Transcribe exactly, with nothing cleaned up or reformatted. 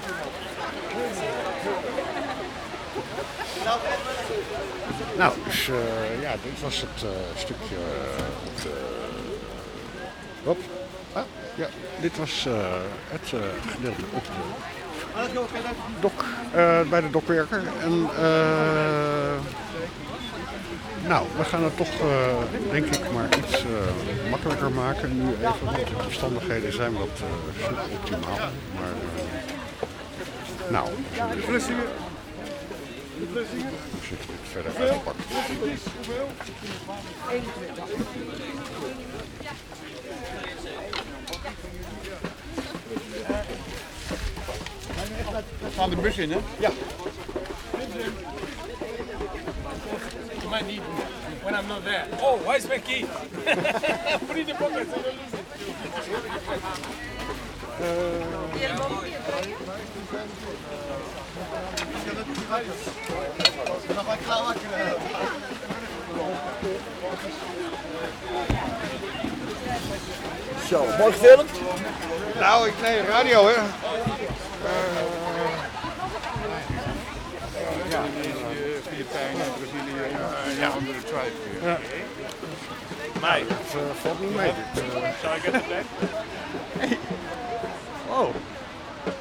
Nou, dus uh, ja, dit was het uh, stukje. Uh, het, uh, hop. Ah, ja, dit was uh, het uh, gedeelte op de dok, uh, bij de dokwerker. En uh, nou, we gaan het toch, uh, denk ik, maar iets uh, makkelijker maken nu even. Want de omstandigheden zijn wat uh, suboptimaal. Maar uh, nou, de Vlissingen. Hoe zit dit verder uitgepakt? Hoeveel? eenentwintig. We gaan de bus in, hè? Ja. You might need when I'm not there. Oh, where's my key? Put it in the pocket so you don't lose it. Zo, mooi gefilmd? Nou, ik nee, radio hè. Uh, ja, Filipijnen, Brazilië, ja, andere tribe. Ja. Nee, het uh, valt niet mee. Dit, uh... Zal ik het erbij? Oh.